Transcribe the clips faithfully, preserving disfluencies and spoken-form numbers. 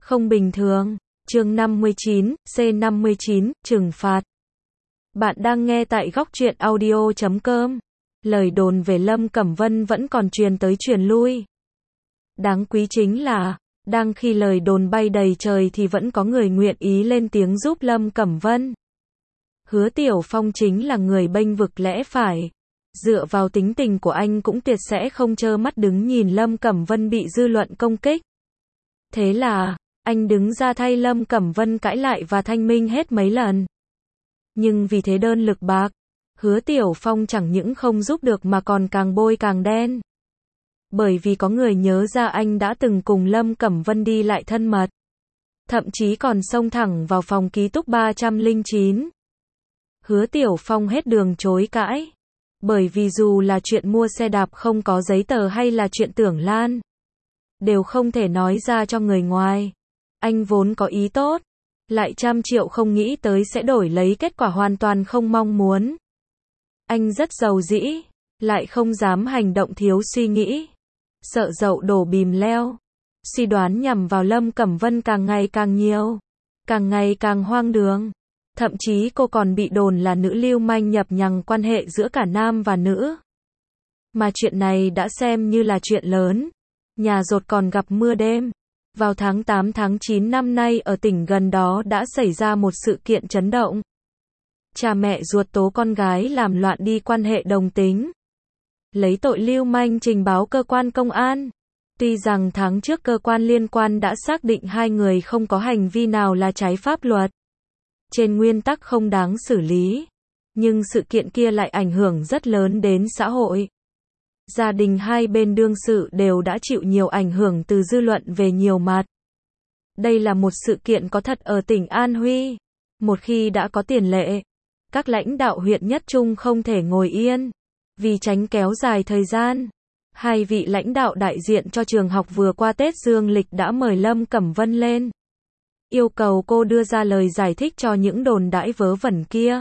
Không bình thường. Chương năm mươi chín, C năm mươi chín, trừng phạt. Bạn đang nghe tại góc truyện audio chấm com. Lời đồn về Lâm Cẩm Vân vẫn còn truyền tới truyền lui. Đáng quý chính là, đang khi lời đồn bay đầy trời thì vẫn có người nguyện ý lên tiếng giúp Lâm Cẩm Vân. Hứa Tiểu Phong chính là người bênh vực lẽ phải. Dựa vào tính tình của anh cũng tuyệt sẽ không trơ mắt đứng nhìn Lâm Cẩm Vân bị dư luận công kích. Thế là, anh đứng ra thay Lâm Cẩm Vân cãi lại và thanh minh hết mấy lần. Nhưng vì thế đơn lực bạc, Hứa Tiểu Phong chẳng những không giúp được mà còn càng bôi càng đen. Bởi vì có người nhớ ra anh đã từng cùng Lâm Cẩm Vân đi lại thân mật. Thậm chí còn xông thẳng vào phòng ký túc ba trăm lẻ chín. Hứa Tiểu Phong hết đường chối cãi. Bởi vì dù là chuyện mua xe đạp không có giấy tờ hay là chuyện Tưởng Lan, đều không thể nói ra cho người ngoài. Anh vốn có ý tốt, lại trăm triệu không nghĩ tới sẽ đổi lấy kết quả hoàn toàn không mong muốn. Anh rất giàu dĩ, lại không dám hành động thiếu suy nghĩ. Sợ dậu đổ bìm leo. Suy đoán nhằm vào Lâm Cẩm Vân càng ngày càng nhiều, càng ngày càng hoang đường. Thậm chí cô còn bị đồn là nữ lưu manh nhập nhằng quan hệ giữa cả nam và nữ. Mà chuyện này đã xem như là chuyện lớn. Nhà dột còn gặp mưa đêm. Vào tháng tám tháng chín năm nay ở tỉnh gần đó đã xảy ra một sự kiện chấn động. Cha mẹ ruột tố con gái làm loạn đi quan hệ đồng tính. Lấy tội lưu manh trình báo cơ quan công an. Tuy rằng tháng trước cơ quan liên quan đã xác định hai người không có hành vi nào là trái pháp luật. Trên nguyên tắc không đáng xử lý. Nhưng sự kiện kia lại ảnh hưởng rất lớn đến xã hội. Gia đình hai bên đương sự đều đã chịu nhiều ảnh hưởng từ dư luận về nhiều mặt. Đây là một sự kiện có thật ở tỉnh An Huy. Một khi đã có tiền lệ, các lãnh đạo huyện Nhất Trung không thể ngồi yên. Vì tránh kéo dài thời gian, hai vị lãnh đạo đại diện cho trường học vừa qua Tết Dương lịch đã mời Lâm Cẩm Vân lên. Yêu cầu cô đưa ra lời giải thích cho những đồn đãi vớ vẩn kia.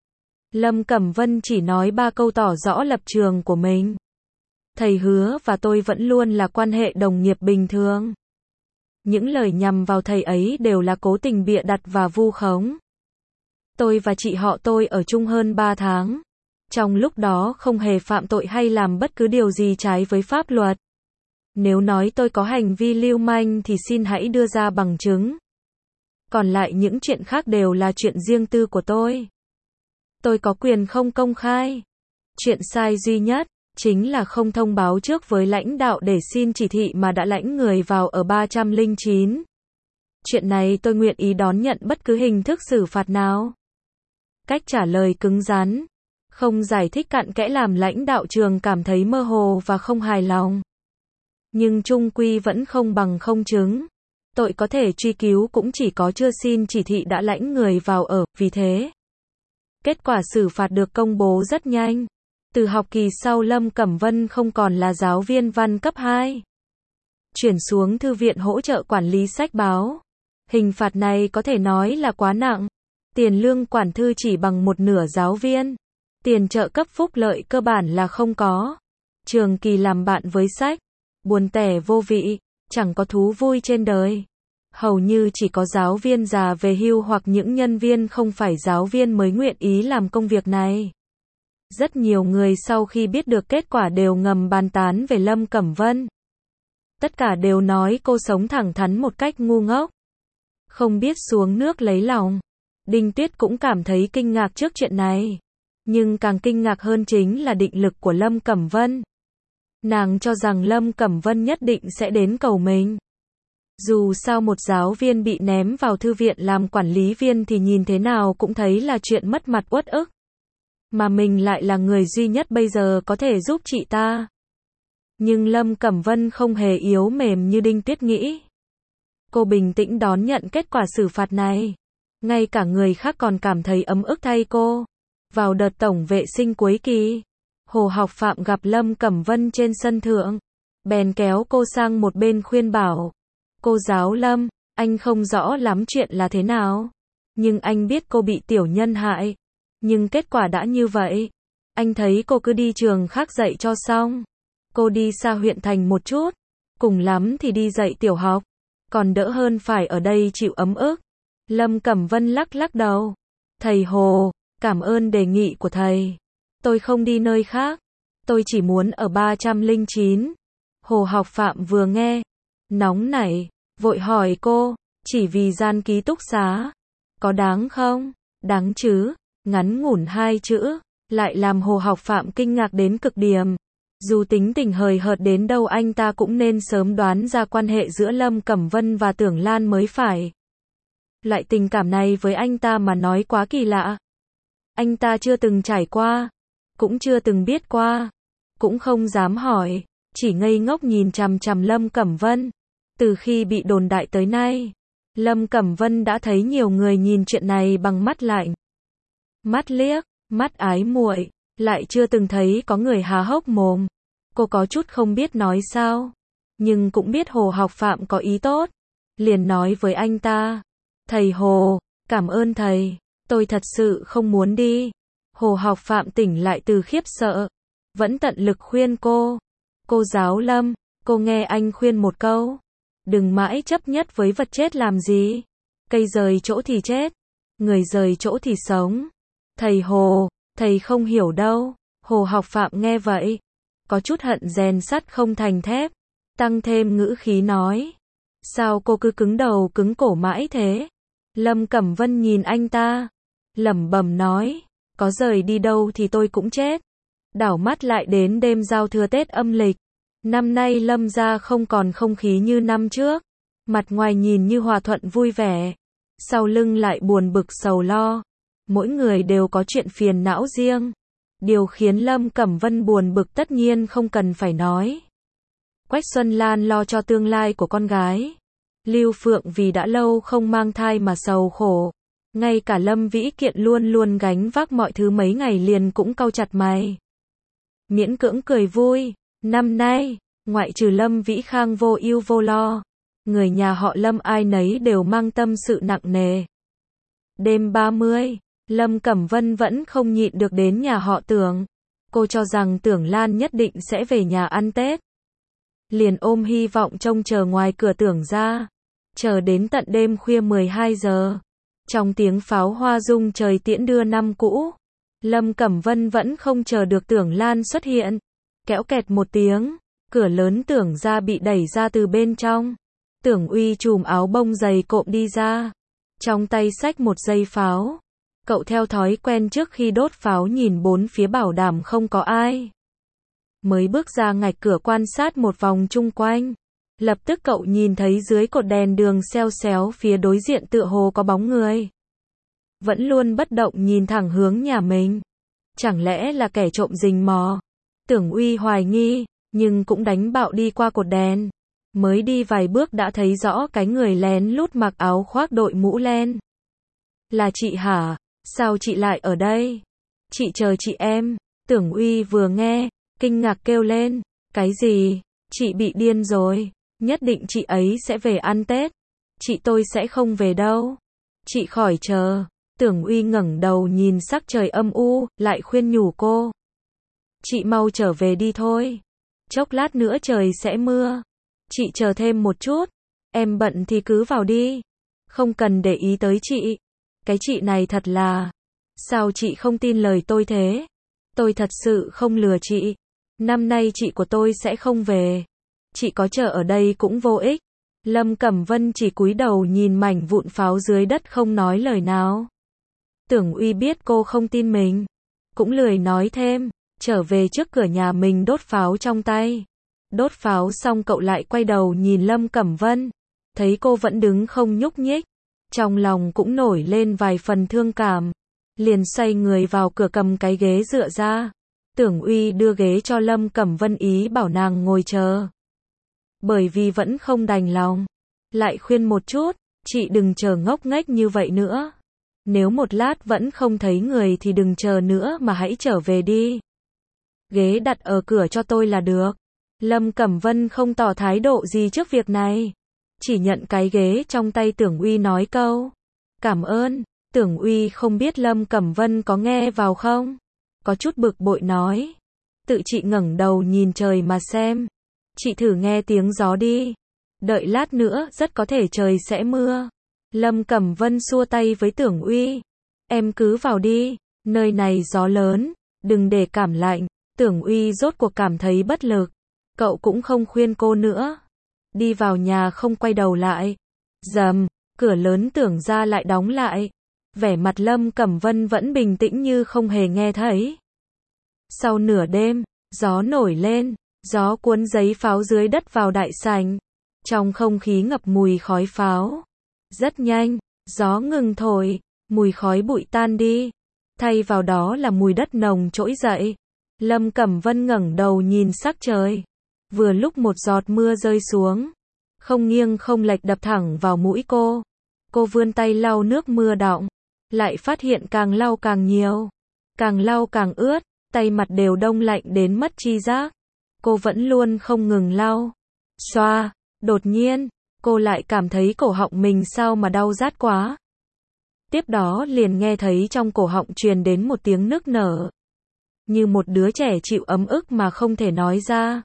Lâm Cẩm Vân chỉ nói ba câu tỏ rõ lập trường của mình. Thầy Hứa và tôi vẫn luôn là quan hệ đồng nghiệp bình thường. Những lời nhằm vào thầy ấy đều là cố tình bịa đặt và vu khống. Tôi và chị họ tôi ở chung hơn ba tháng. Trong lúc đó không hề phạm tội hay làm bất cứ điều gì trái với pháp luật. Nếu nói tôi có hành vi lưu manh thì xin hãy đưa ra bằng chứng. Còn lại những chuyện khác đều là chuyện riêng tư của tôi. Tôi có quyền không công khai. Chuyện sai duy nhất chính là không thông báo trước với lãnh đạo để xin chỉ thị mà đã lãnh người vào ở ba trăm lẻ chín. Chuyện này tôi nguyện ý đón nhận bất cứ hình thức xử phạt nào. Cách trả lời cứng rắn, không giải thích cặn kẽ làm lãnh đạo trường cảm thấy mơ hồ và không hài lòng. Nhưng chung quy vẫn không bằng không chứng. Tội có thể truy cứu cũng chỉ có chưa xin chỉ thị đã lãnh người vào ở, vì thế kết quả xử phạt được công bố rất nhanh. Từ học kỳ sau Lâm Cẩm Vân không còn là giáo viên văn cấp hai. Chuyển xuống thư viện hỗ trợ quản lý sách báo. Hình phạt này có thể nói là quá nặng. Tiền lương quản thư chỉ bằng một nửa giáo viên. Tiền trợ cấp phúc lợi cơ bản là không có. Trường kỳ làm bạn với sách. Buồn tẻ vô vị, chẳng có thú vui trên đời. Hầu như chỉ có giáo viên già về hưu hoặc những nhân viên không phải giáo viên mới nguyện ý làm công việc này. Rất nhiều người sau khi biết được kết quả đều ngầm bàn tán về Lâm Cẩm Vân. Tất cả đều nói cô sống thẳng thắn một cách ngu ngốc. Không biết xuống nước lấy lòng. Đinh Tuyết cũng cảm thấy kinh ngạc trước chuyện này. Nhưng càng kinh ngạc hơn chính là định lực của Lâm Cẩm Vân. Nàng cho rằng Lâm Cẩm Vân nhất định sẽ đến cầu mình. Dù sao một giáo viên bị ném vào thư viện làm quản lý viên thì nhìn thế nào cũng thấy là chuyện mất mặt uất ức. Mà mình lại là người duy nhất bây giờ có thể giúp chị ta. Nhưng Lâm Cẩm Vân không hề yếu mềm như Đinh Tuyết nghĩ. Cô bình tĩnh đón nhận kết quả xử phạt này. Ngay cả người khác còn cảm thấy ấm ức thay cô. Vào đợt tổng vệ sinh cuối kỳ, Hồ Học Phạm gặp Lâm Cẩm Vân trên sân thượng. Bèn kéo cô sang một bên khuyên bảo. Cô giáo Lâm, anh không rõ lắm chuyện là thế nào. Nhưng anh biết cô bị tiểu nhân hại. Nhưng kết quả đã như vậy. Anh thấy cô cứ đi trường khác dạy cho xong. Cô đi xa huyện thành một chút. Cùng lắm thì đi dạy tiểu học. còn đỡ hơn phải ở đây chịu ấm ức. Lâm Cẩm Vân lắc lắc đầu. Thầy Hồ, cảm ơn đề nghị của thầy. Tôi không đi nơi khác. Tôi chỉ muốn ở ba trăm lẻ chín. Hồ Học Phạm vừa nghe, nóng nảy, vội hỏi cô, chỉ vì gian ký túc xá, có đáng không? Đáng chứ, ngắn ngủn hai chữ, lại làm Hồ Học Phạm kinh ngạc đến cực điểm. Dù tính tình hời hợt đến đâu anh ta cũng nên sớm đoán ra quan hệ giữa Lâm Cẩm Vân và Tưởng Lan mới phải. Loại tình cảm này với anh ta mà nói quá kỳ lạ. Anh ta chưa từng trải qua, cũng chưa từng biết qua, cũng không dám hỏi, chỉ ngây ngốc nhìn chằm chằm Lâm Cẩm Vân. Từ khi bị đồn đại tới nay, Lâm Cẩm Vân đã thấy nhiều người nhìn chuyện này bằng mắt lạnh, mắt liếc, mắt ái muội, lại chưa từng thấy có người há hốc mồm. Cô có chút không biết nói sao, nhưng cũng biết Hồ Học Phạm có ý tốt, liền nói với anh ta, thầy Hồ, cảm ơn thầy, tôi thật sự không muốn đi. Hồ Học Phạm tỉnh lại từ khiếp sợ, vẫn tận lực khuyên cô, cô giáo Lâm, cô nghe anh khuyên một câu, đừng mãi chấp nhất với vật chết làm gì, cây rời chỗ thì chết, người rời chỗ thì sống. Thầy Hồ, thầy không hiểu đâu. Hồ Học Phạm nghe vậy, có chút hận rèn sắt không thành thép, tăng thêm ngữ khí nói, sao cô cứ cứng đầu cứng cổ mãi thế? Lâm Cẩm Vân nhìn anh ta, lẩm bẩm nói, có rời đi đâu thì tôi cũng chết. Đảo mắt lại đến đêm giao thừa Tết âm lịch, năm nay Lâm gia không còn không khí như năm trước, mặt ngoài nhìn như hòa thuận vui vẻ, sau lưng lại buồn bực sầu lo, mỗi người đều có chuyện phiền não riêng. Điều khiến Lâm Cẩm Vân buồn bực tất nhiên không cần phải nói. Quách Xuân Lan lo cho tương lai của con gái. Lưu Phượng vì đã lâu không mang thai mà sầu khổ. Ngay cả Lâm Vĩ Kiện luôn luôn gánh vác mọi thứ mấy ngày liền cũng cau chặt mày. Miễn cưỡng cười vui. Năm nay, ngoại trừ Lâm Vĩ Khang vô ưu vô lo, người nhà họ Lâm ai nấy đều mang tâm sự nặng nề. Đêm ba mươi, Lâm Cẩm Vân vẫn không nhịn được đến nhà họ Tưởng. Cô cho rằng Tưởng Lan nhất định sẽ về nhà ăn Tết. Liền ôm hy vọng trông chờ ngoài cửa Tưởng ra. Chờ đến tận đêm khuya mười hai giờ. Trong tiếng pháo hoa rung trời tiễn đưa năm cũ. Lâm Cẩm Vân vẫn không chờ được Tưởng Lan xuất hiện. Kéo kẹt một tiếng, cửa lớn Tưởng ra bị đẩy ra từ bên trong. Tưởng Uy chùm áo bông dày cộm đi ra. Trong tay xách một dây pháo. Cậu theo thói quen trước khi đốt pháo nhìn bốn phía bảo đảm không có ai. Mới bước ra ngạch cửa quan sát một vòng chung quanh. Lập tức cậu nhìn thấy dưới cột đèn đường xeo xéo phía đối diện tựa hồ có bóng người. Vẫn luôn bất động nhìn thẳng hướng nhà mình. Chẳng lẽ là kẻ trộm rình mò? Tưởng Uy hoài nghi, nhưng cũng đánh bạo đi qua cột đèn. Mới đi vài bước đã thấy rõ cái người lén lút mặc áo khoác đội mũ len. Là chị hả? Sao chị lại ở đây? Chị chờ chị em. Tưởng Uy vừa nghe, kinh ngạc kêu lên. Cái gì? Chị bị điên rồi. Nhất định chị ấy sẽ về ăn Tết. Chị tôi sẽ không về đâu. Chị khỏi chờ. Tưởng Uy ngẩng đầu nhìn sắc trời âm u, lại khuyên nhủ cô. Chị mau trở về đi thôi. Chốc lát nữa trời sẽ mưa. Chị chờ thêm một chút. Em bận thì cứ vào đi. Không cần để ý tới chị. Cái chị này thật là... Sao chị không tin lời tôi thế? Tôi thật sự không lừa chị. Năm nay chị của tôi sẽ không về. Chị có chờ ở đây cũng vô ích. Lâm Cẩm Vân chỉ cúi đầu nhìn mảnh vụn pháo dưới đất không nói lời nào. Tưởng Uy biết cô không tin mình. Cũng lười nói thêm. Trở về trước cửa nhà mình đốt pháo trong tay. Đốt pháo xong cậu lại quay đầu nhìn Lâm Cẩm Vân. Thấy cô vẫn đứng không nhúc nhích. Trong lòng cũng nổi lên vài phần thương cảm. Liền xoay người vào cửa cầm cái ghế dựa ra. Tưởng Uy đưa ghế cho Lâm Cẩm Vân ý bảo nàng ngồi chờ. Bởi vì vẫn không đành lòng. Lại khuyên một chút, chị đừng chờ ngốc nghếch như vậy nữa. Nếu một lát vẫn không thấy người thì đừng chờ nữa mà hãy trở về đi. Ghế đặt ở cửa cho tôi là được. Lâm Cẩm Vân không tỏ thái độ gì trước việc này. Chỉ nhận cái ghế trong tay Tưởng Uy nói câu. Cảm ơn. Tưởng Uy không biết Lâm Cẩm Vân có nghe vào không. Có chút bực bội nói. Tự chị ngẩng đầu nhìn trời mà xem. Chị thử nghe tiếng gió đi. Đợi lát nữa, rất có thể trời sẽ mưa. Lâm Cẩm Vân xua tay với Tưởng Uy. Em cứ vào đi, nơi này gió lớn, đừng để cảm lạnh. Tưởng Uy rốt cuộc cảm thấy bất lực. Cậu cũng không khuyên cô nữa. Đi vào nhà không quay đầu lại. Rầm, cửa lớn Tưởng ra lại đóng lại. Vẻ mặt Lâm Cẩm Vân vẫn bình tĩnh như không hề nghe thấy. Sau nửa đêm, gió nổi lên, gió cuốn giấy pháo dưới đất vào đại sảnh. Trong không khí ngập mùi khói pháo. Rất nhanh, gió ngừng thổi, mùi khói bụi tan đi. Thay vào đó là mùi đất nồng trỗi dậy. Lâm Cẩm Vân ngẩng đầu nhìn sắc trời. Vừa lúc một giọt mưa rơi xuống. Không nghiêng không lệch đập thẳng vào mũi cô. Cô vươn tay lau nước mưa đọng. Lại phát hiện càng lau càng nhiều. Càng lau càng ướt, tay mặt đều đông lạnh đến mất tri giác. Cô vẫn luôn không ngừng lau. Xoa, đột nhiên, cô lại cảm thấy cổ họng mình sao mà đau rát quá. Tiếp đó liền nghe thấy trong cổ họng truyền đến một tiếng nức nở. Như một đứa trẻ chịu ấm ức mà không thể nói ra.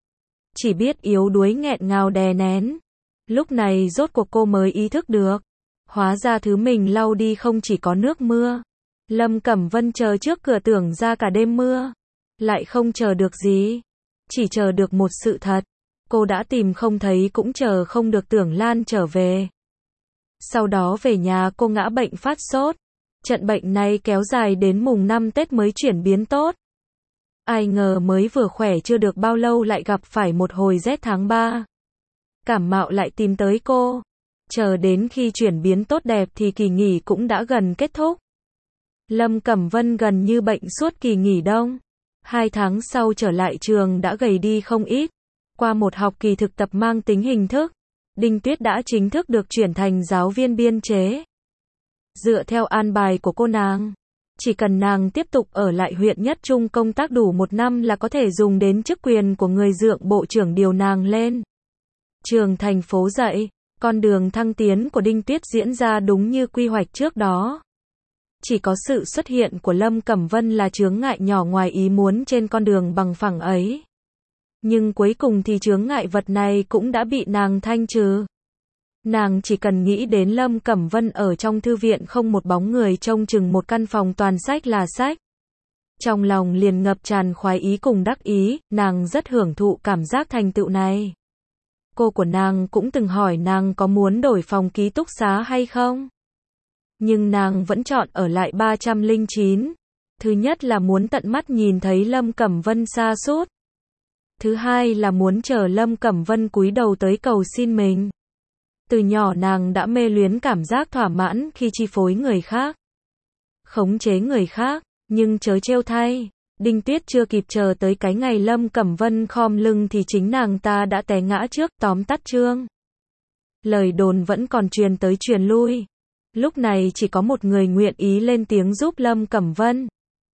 Chỉ biết yếu đuối nghẹn ngào đè nén. Lúc này rốt cuộc cô mới ý thức được. Hóa ra thứ mình lau đi không chỉ có nước mưa. Lâm Cẩm Vân chờ trước cửa Tưởng ra cả đêm mưa. Lại không chờ được gì. Chỉ chờ được một sự thật. Cô đã tìm không thấy cũng chờ không được Tưởng Lan trở về. Sau đó về nhà cô ngã bệnh phát sốt. Trận bệnh này kéo dài đến mùng năm Tết mới chuyển biến tốt. Ai ngờ mới vừa khỏe chưa được bao lâu lại gặp phải một hồi rét tháng ba. Cảm mạo lại tìm tới cô. Chờ đến khi chuyển biến tốt đẹp thì kỳ nghỉ cũng đã gần kết thúc. Lâm Cẩm Vân gần như bệnh suốt kỳ nghỉ đông. Hai tháng sau trở lại trường đã gầy đi không ít. Qua một học kỳ thực tập mang tính hình thức, Đinh Tuyết đã chính thức được chuyển thành giáo viên biên chế. Dựa theo an bài của cô nàng, chỉ cần nàng tiếp tục ở lại huyện Nhất Trung công tác đủ một năm là có thể dùng đến chức quyền của người dượng bộ trưởng điều nàng lên. Trường thành phố dạy, con đường thăng tiến của Đinh Tuyết diễn ra đúng như quy hoạch trước đó. Chỉ có sự xuất hiện của Lâm Cẩm Vân là chướng ngại nhỏ ngoài ý muốn trên con đường bằng phẳng ấy. Nhưng cuối cùng thì chướng ngại vật này cũng đã bị nàng thanh trừ. Nàng chỉ cần nghĩ đến Lâm Cẩm Vân ở trong thư viện không một bóng người trông chừng một căn phòng toàn sách là sách. Trong lòng liền ngập tràn khoái ý cùng đắc ý, nàng rất hưởng thụ cảm giác thành tựu này. Cô của nàng cũng từng hỏi nàng có muốn đổi phòng ký túc xá hay không. Nhưng nàng vẫn chọn ở lại ba trăm lẻ chín. Thứ nhất là muốn tận mắt nhìn thấy Lâm Cẩm Vân sa sút. Thứ hai là muốn chờ Lâm Cẩm Vân cúi đầu tới cầu xin mình. Từ nhỏ nàng đã mê luyến cảm giác thỏa mãn khi chi phối người khác. Khống chế người khác, nhưng chớ trêu thay. Đinh Tuyết chưa kịp chờ tới cái ngày Lâm Cẩm Vân khom lưng thì chính nàng ta đã té ngã trước, tóm tắt chương. Lời đồn vẫn còn truyền tới truyền lui. Lúc này chỉ có một người nguyện ý lên tiếng giúp Lâm Cẩm Vân.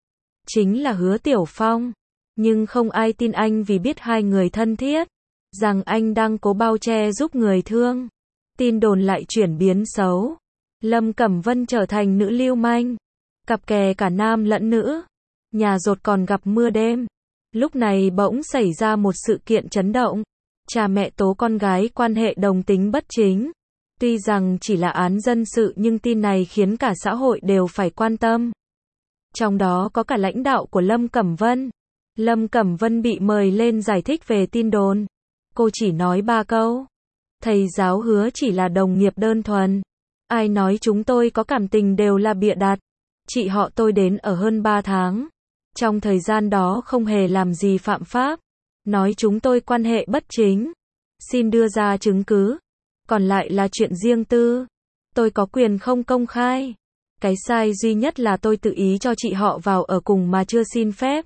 Chính là Hứa Tiểu Phong. Nhưng không ai tin anh vì biết hai người thân thiết. Rằng anh đang cố bao che giúp người thương. Tin đồn lại chuyển biến xấu. Lâm Cẩm Vân trở thành nữ lưu manh. Cặp kè cả nam lẫn nữ. Nhà dột còn gặp mưa đêm. Lúc này bỗng xảy ra một sự kiện chấn động. Cha mẹ tố con gái quan hệ đồng tính bất chính. Tuy rằng chỉ là án dân sự nhưng tin này khiến cả xã hội đều phải quan tâm. Trong đó có cả lãnh đạo của Lâm Cẩm Vân. Lâm Cẩm Vân bị mời lên giải thích về tin đồn. Cô chỉ nói ba câu. Thầy giáo Hứa chỉ là đồng nghiệp đơn thuần. Ai nói chúng tôi có cảm tình đều là bịa đặt. Chị họ tôi đến ở hơn ba tháng. Trong thời gian đó không hề làm gì phạm pháp. Nói chúng tôi quan hệ bất chính. Xin đưa ra chứng cứ. Còn lại là chuyện riêng tư. Tôi có quyền không công khai. Cái sai duy nhất là tôi tự ý cho chị họ vào ở cùng mà chưa xin phép.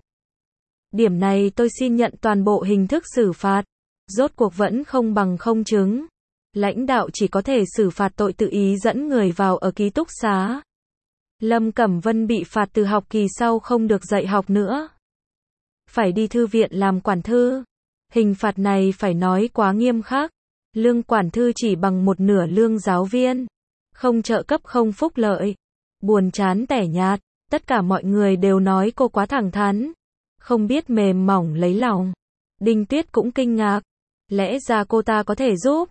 Điểm này tôi xin nhận toàn bộ hình thức xử phạt. Rốt cuộc vẫn không bằng không chứng. Lãnh đạo chỉ có thể xử phạt tội tự ý dẫn người vào ở ký túc xá. Lâm Cẩm Vân bị phạt từ học kỳ sau không được dạy học nữa. Phải đi thư viện làm quản thư. Hình phạt này phải nói quá nghiêm khắc. Lương quản thư chỉ bằng một nửa lương giáo viên. Không trợ cấp không phúc lợi. Buồn chán tẻ nhạt. Tất cả mọi người đều nói cô quá thẳng thắn. Không biết mềm mỏng lấy lòng. Đinh Tuyết cũng kinh ngạc. Lẽ ra cô ta có thể giúp.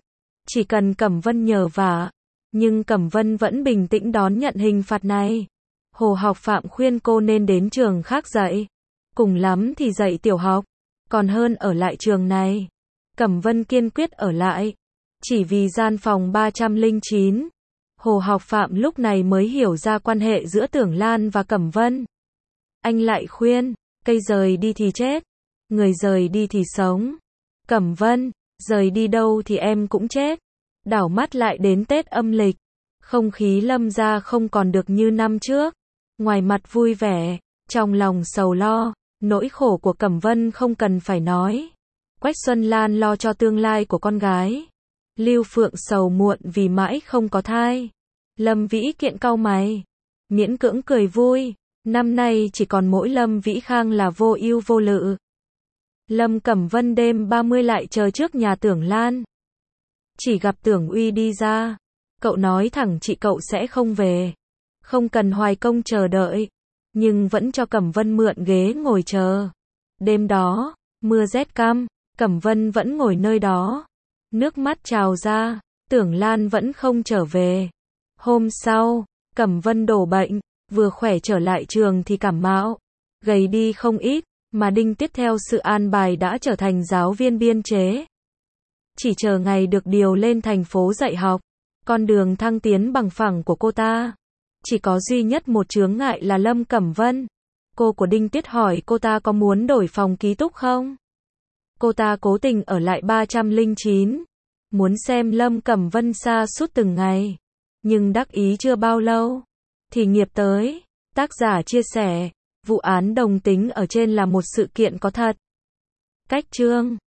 Chỉ cần Cẩm Vân nhờ vả, nhưng Cẩm Vân vẫn bình tĩnh đón nhận hình phạt này. Hồ Học Phạm khuyên cô nên đến trường khác dạy, cùng lắm thì dạy tiểu học, còn hơn ở lại trường này. Cẩm Vân kiên quyết ở lại, chỉ vì gian phòng ba trăm lẻ chín. Hồ Học Phạm lúc này mới hiểu ra quan hệ giữa Tưởng Lan và Cẩm Vân. Anh lại khuyên, cây rời đi thì chết, người rời đi thì sống. Cẩm Vân, rời đi đâu thì em cũng chết. Đảo mắt lại đến Tết âm lịch, không khí Lâm gia không còn được như năm trước. Ngoài mặt vui vẻ, trong lòng sầu lo, nỗi khổ của Cẩm Vân không cần phải nói. Quách Xuân Lan lo cho tương lai của con gái. Lưu Phượng sầu muộn vì mãi không có thai. Lâm Vĩ Kiện cau mày, miễn cưỡng cười vui, năm nay chỉ còn mỗi Lâm Vĩ Khang là vô ưu vô lự. Lâm Cẩm Vân đêm ba mươi lại chờ trước nhà Tưởng Lan. Chỉ gặp Tưởng Uy đi ra, cậu nói thẳng chị cậu sẽ không về, không cần Hoài Công chờ đợi, nhưng vẫn cho Cẩm Vân mượn ghế ngồi chờ. Đêm đó, mưa rét căm, Cẩm Vân vẫn ngồi nơi đó, nước mắt trào ra, Tưởng Lan vẫn không trở về. Hôm sau, Cẩm Vân đổ bệnh, vừa khỏe trở lại trường thì cảm mạo, gầy đi không ít, mà đinh tiếp theo sự an bài đã trở thành giáo viên biên chế. Chỉ chờ ngày được điều lên thành phố dạy học, con đường thăng tiến bằng phẳng của cô ta. Chỉ có duy nhất một chướng ngại là Lâm Cẩm Vân. Cô của Đinh Tiết hỏi cô ta có muốn đổi phòng ký túc không? Cô ta cố tình ở lại ba trăm lẻ chín, muốn xem Lâm Cẩm Vân sa sút từng ngày. Nhưng đắc ý chưa bao lâu, thì nghiệp tới. Tác giả chia sẻ, vụ án đồng tính ở trên là một sự kiện có thật. Cách chương